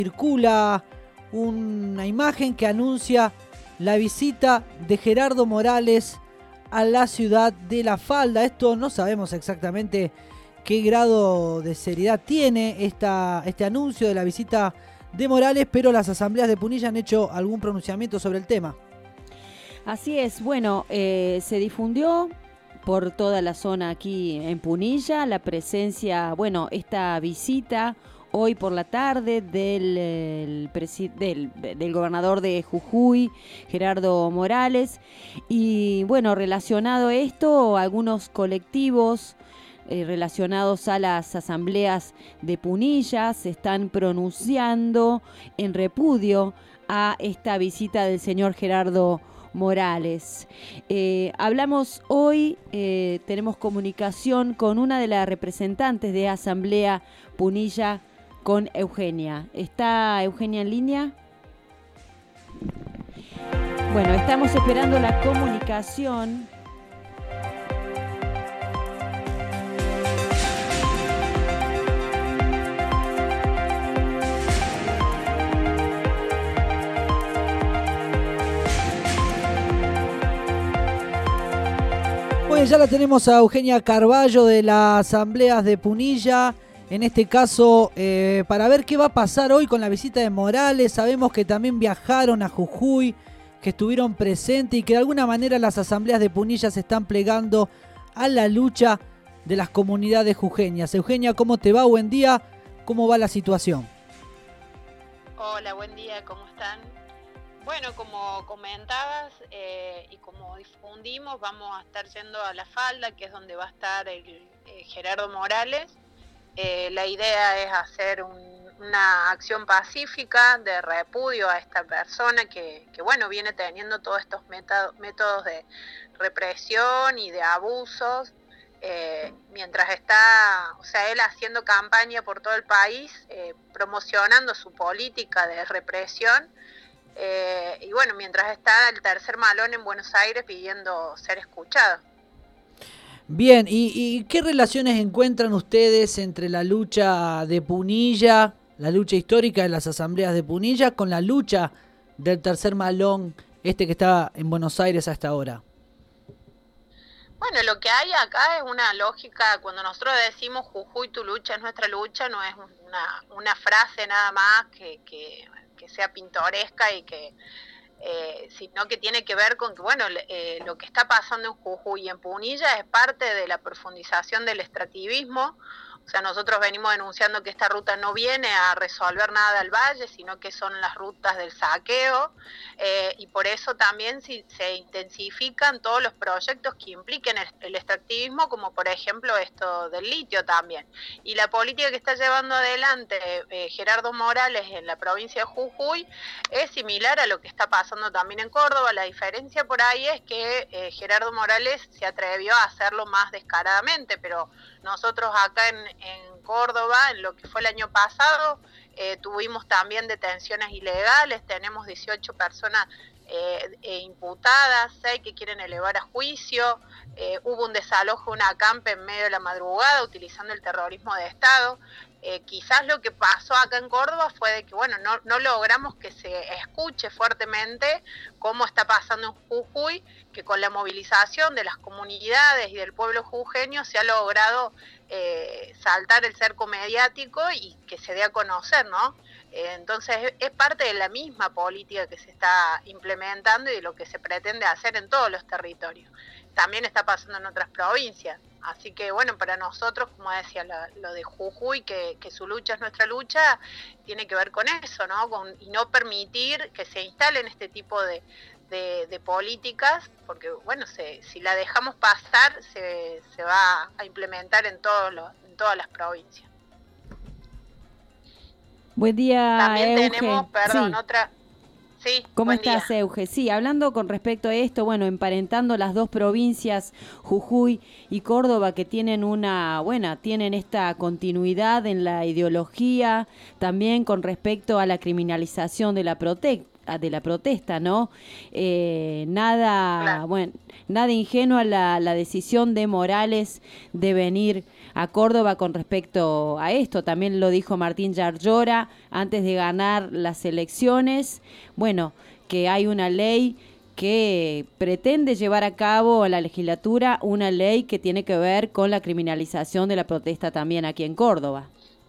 Circula una imagen que anuncia la visita de Gerardo Morales a la ciudad de La Falda. Esto no sabemos exactamente qué grado de seriedad tiene este anuncio de la visita de Morales, pero las asambleas de Punilla han hecho algún pronunciamiento sobre el tema. Así es, bueno, se difundió por toda la zona aquí en Punilla la presencia, esta visita hoy por la tarde del gobernador de Jujuy, Gerardo Morales, y relacionado a esto, algunos colectivos relacionados a las asambleas de Punilla se están pronunciando en repudio a esta visita del señor Gerardo Morales. Hablamos hoy, tenemos comunicación con una de las representantes de Asamblea Punilla, con Eugenia. ¿Está Eugenia en línea? Bueno, estamos esperando la comunicación. Bueno, ya la tenemos a Eugenia Carballo de las asambleas de Punilla. En este caso, para ver qué va a pasar hoy con la visita de Morales. Sabemos que también viajaron a Jujuy, que estuvieron presentes y que de alguna manera las asambleas de Punilla se están plegando a la lucha de las comunidades jujeñas. Eugenia, ¿cómo te va? Buen día. ¿Cómo va la situación? Hola, buen día. ¿Cómo están? Bueno, como comentabas y como difundimos, vamos a estar yendo a La Falda, que es donde va a estar el Gerardo Morales. La idea es hacer una acción pacífica de repudio a esta persona que viene teniendo todos estos métodos de represión y de abusos, mientras está, él haciendo campaña por todo el país, promocionando su política de represión, mientras está el tercer malón en Buenos Aires pidiendo ser escuchado. Bien, ¿y qué relaciones encuentran ustedes entre la lucha de Punilla, la lucha histórica de las asambleas de Punilla, con la lucha del tercer malón, que está en Buenos Aires hasta ahora? Bueno, lo que hay acá es una lógica. Cuando nosotros decimos Jujuy, tu lucha es nuestra lucha, no es una frase nada más que sea pintoresca y que... sino que tiene que ver con que lo que está pasando en Jujuy y en Punilla es parte de la profundización del extractivismo. Nosotros venimos denunciando que esta ruta no viene a resolver nada al valle, sino que son las rutas del saqueo, y por eso también se intensifican todos los proyectos que impliquen el extractivismo, como por ejemplo esto del litio también. Y la política que está llevando adelante Gerardo Morales en la provincia de Jujuy es similar a lo que está pasando también en Córdoba. La diferencia por ahí es que Gerardo Morales se atrevió a hacerlo más descaradamente, pero nosotros acá en Córdoba, en lo que fue el año pasado, tuvimos también detenciones ilegales, tenemos 18 personas imputadas, 6 que quieren elevar a juicio, hubo un desalojo de una acampe en medio de la madrugada utilizando el terrorismo de Estado. Quizás lo que pasó acá en Córdoba fue de que no logramos que se escuche fuertemente cómo está pasando en Jujuy, que con la movilización de las comunidades y del pueblo jujeño se ha logrado saltar el cerco mediático y que se dé a conocer, ¿no? Entonces es parte de la misma política que se está implementando y de lo que se pretende hacer en todos los territorios. También está pasando en otras provincias. Así que para nosotros, como decía, lo de Jujuy, que su lucha es nuestra lucha, tiene que ver con eso, ¿no? Y no permitir que se instalen este tipo de políticas, porque si la dejamos pasar, se va a implementar en todas las provincias. Buen día, también Euge. Tenemos, sí. otra... Sí, ¿Cómo estás, Euge? Sí, hablando con respecto a esto, emparentando las dos provincias, Jujuy y Córdoba, que tienen tienen esta continuidad en la ideología, también con respecto a la criminalización de la de la protesta, ¿no? Nada, Claro. bueno, nada ingenua la decisión de Morales de venir a Córdoba con respecto a esto. También lo dijo Martín Yarlora antes de ganar las elecciones. Bueno, que hay una ley que pretende llevar a cabo la legislatura, una ley que tiene que ver con la criminalización de la protesta también aquí en Córdoba.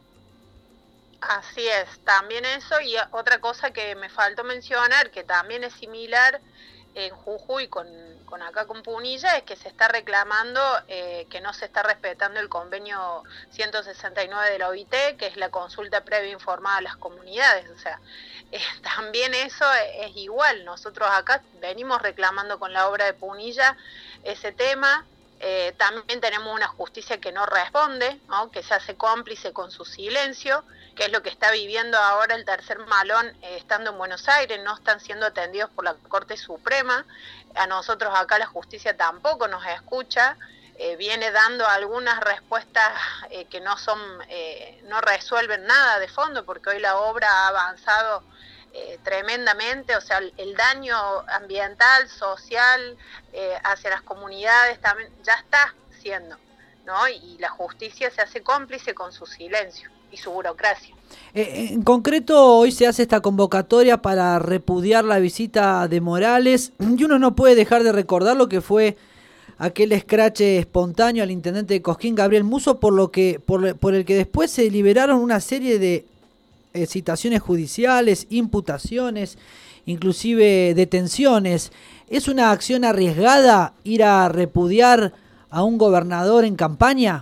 Así es, también eso, y otra cosa que me faltó mencionar, que también es similar en Jujuy con acá con Punilla, es que se está reclamando que no se está respetando el convenio 169 de la OIT, que es la consulta previa informada a las comunidades. O sea, también eso es igual. Nosotros acá venimos reclamando con la obra de Punilla ese tema. También tenemos una justicia que no responde, ¿no? Que se hace cómplice con su silencio, que es lo que está viviendo ahora el tercer malón estando en Buenos Aires. No están siendo atendidos por la Corte Suprema. A nosotros acá la justicia tampoco nos escucha. Viene dando algunas respuestas que no resuelven nada de fondo, porque hoy la obra ha avanzado tremendamente. O sea, el daño ambiental, social, hacia las comunidades también ya está siendo, ¿no? Y la justicia se hace cómplice con su silencio y su burocracia. En concreto, hoy se hace esta convocatoria para repudiar la visita de Morales, y uno no puede dejar de recordar lo que fue aquel escrache espontáneo al intendente de Cosquín, Gabriel Musso, por el que después se liberaron una serie de citaciones judiciales, imputaciones, inclusive detenciones. ¿Es una acción arriesgada ir a repudiar a un gobernador en campaña?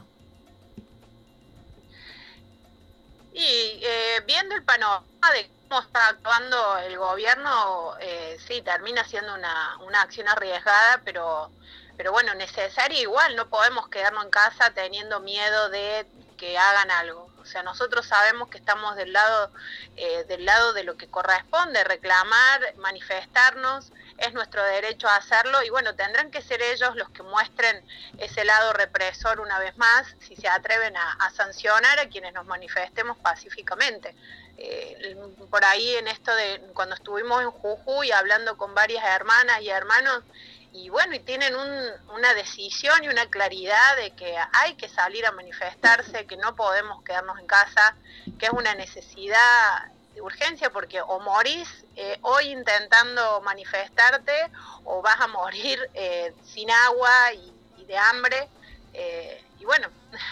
Y viendo el panorama de cómo está actuando el gobierno, sí, termina siendo una acción arriesgada, pero bueno, necesaria igual. No podemos quedarnos en casa teniendo miedo de que hagan algo. O sea, nosotros sabemos que estamos del lado de lo que corresponde, reclamar, manifestarnos, es nuestro derecho a hacerlo, y bueno, tendrán que ser ellos los que muestren ese lado represor una vez más, si se atreven a sancionar a quienes nos manifestemos pacíficamente. Por ahí en esto de cuando estuvimos en Jujuy hablando con varias hermanas y hermanos, y bueno, y tienen una decisión y una claridad de que hay que salir a manifestarse, que no podemos quedarnos en casa, que es una necesidad de urgencia, porque o morís hoy intentando manifestarte, o vas a morir sin agua y de hambre. Y bueno,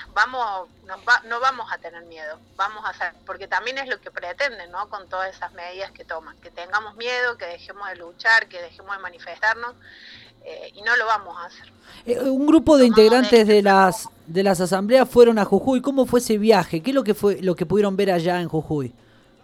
no vamos a tener miedo, vamos a hacer, porque también es lo que pretenden, ¿no? Con todas esas medidas que toman, que tengamos miedo, que dejemos de luchar, que dejemos de manifestarnos. Y no lo vamos a hacer. Un grupo de integrantes de las asambleas fueron a Jujuy. ¿Cómo fue ese viaje? ¿Qué es lo que pudieron ver allá en Jujuy?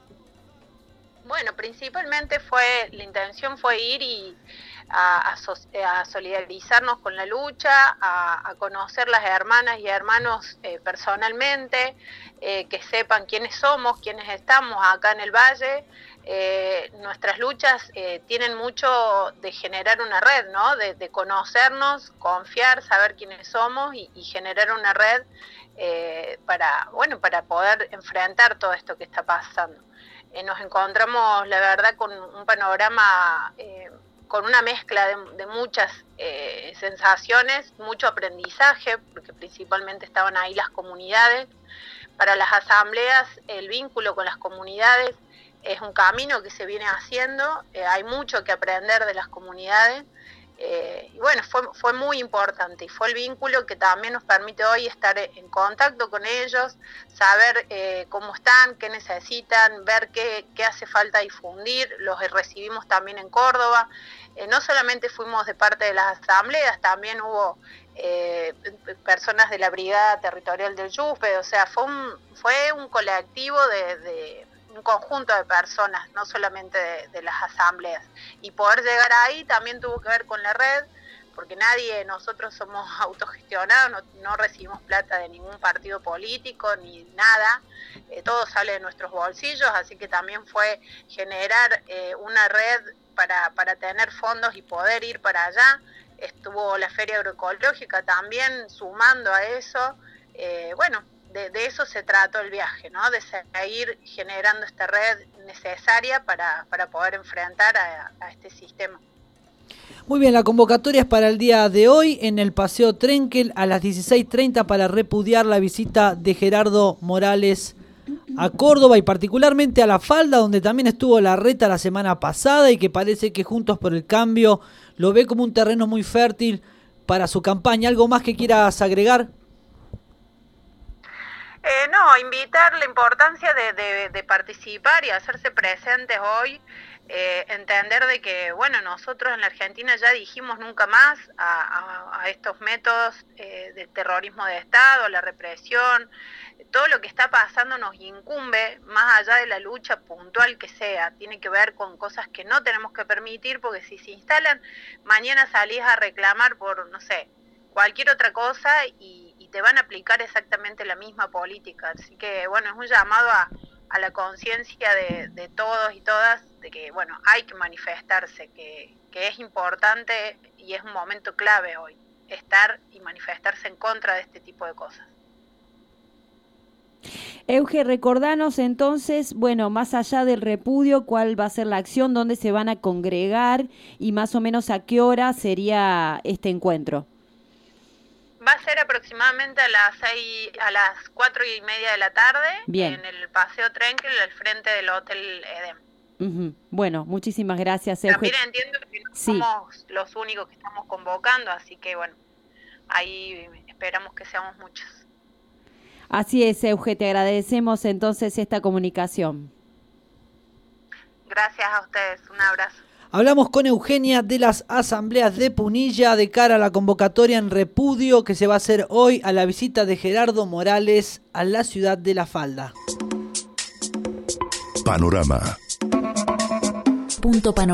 Bueno, principalmente la intención fue ir y a solidarizarnos con la lucha, a conocer las hermanas y hermanos personalmente, que sepan quiénes somos, quiénes estamos acá en el Valle. Nuestras luchas tienen mucho de generar una red, ¿no? De conocernos, confiar, saber quiénes somos y generar una red para poder enfrentar todo esto que está pasando. Nos encontramos, la verdad, con un panorama, con una mezcla de muchas sensaciones, mucho aprendizaje, porque principalmente estaban ahí las comunidades. Para las asambleas, el vínculo con las comunidades es un camino que se viene haciendo, hay mucho que aprender de las comunidades, y bueno, fue muy importante, y fue el vínculo que también nos permite hoy estar en contacto con ellos, saber cómo están, qué necesitan, ver qué hace falta difundir. Los recibimos también en Córdoba. No solamente fuimos de parte de las asambleas, también hubo personas de la Brigada Territorial del Yupe. O sea, fue un colectivo de un conjunto de personas, no solamente de las asambleas. Y poder llegar ahí también tuvo que ver con la red, porque nosotros somos autogestionados, no recibimos plata de ningún partido político ni nada, todo sale de nuestros bolsillos, así que también fue generar una red para tener fondos y poder ir para allá. Estuvo la Feria Agroecológica también sumando a eso. De eso se trató el viaje, ¿no? De seguir generando esta red necesaria para poder enfrentar a este sistema. Muy bien, la convocatoria es para el día de hoy en el Paseo Trenkel a las 16:30 para repudiar la visita de Gerardo Morales a Córdoba y particularmente a La Falda, donde también estuvo Larreta la semana pasada y que parece que Juntos por el Cambio lo ve como un terreno muy fértil para su campaña. ¿Algo más que quieras agregar? No, invitar la importancia de participar y hacerse presentes hoy, entender de que, bueno, nosotros en la Argentina ya dijimos nunca más a estos métodos de terrorismo de Estado, la represión, todo lo que está pasando nos incumbe, más allá de la lucha puntual que sea, tiene que ver con cosas que no tenemos que permitir, porque si se instalan, mañana salís a reclamar por, no sé, cualquier otra cosa y te van a aplicar exactamente la misma política. Así que, bueno, es un llamado a la conciencia de todos y todas, de que, bueno, hay que manifestarse, que es importante y es un momento clave hoy, estar y manifestarse en contra de este tipo de cosas. Euge, recordanos entonces, bueno, más allá del repudio, cuál va a ser la acción, dónde se van a congregar y más o menos a qué hora sería este encuentro. Va a ser aproximadamente a las 4:30 de la tarde. Bien. En el Paseo Trenkel, al frente del Hotel Edén. Uh-huh. Bueno, muchísimas gracias, Euge. También entiendo que no somos los únicos que estamos convocando, así que bueno, ahí esperamos que seamos muchos. Así es, Euge, te agradecemos entonces esta comunicación. Gracias a ustedes, un abrazo. Hablamos con Eugenia de las asambleas de Punilla de cara a la convocatoria en repudio que se va a hacer hoy a la visita de Gerardo Morales a la ciudad de La Falda. Panorama.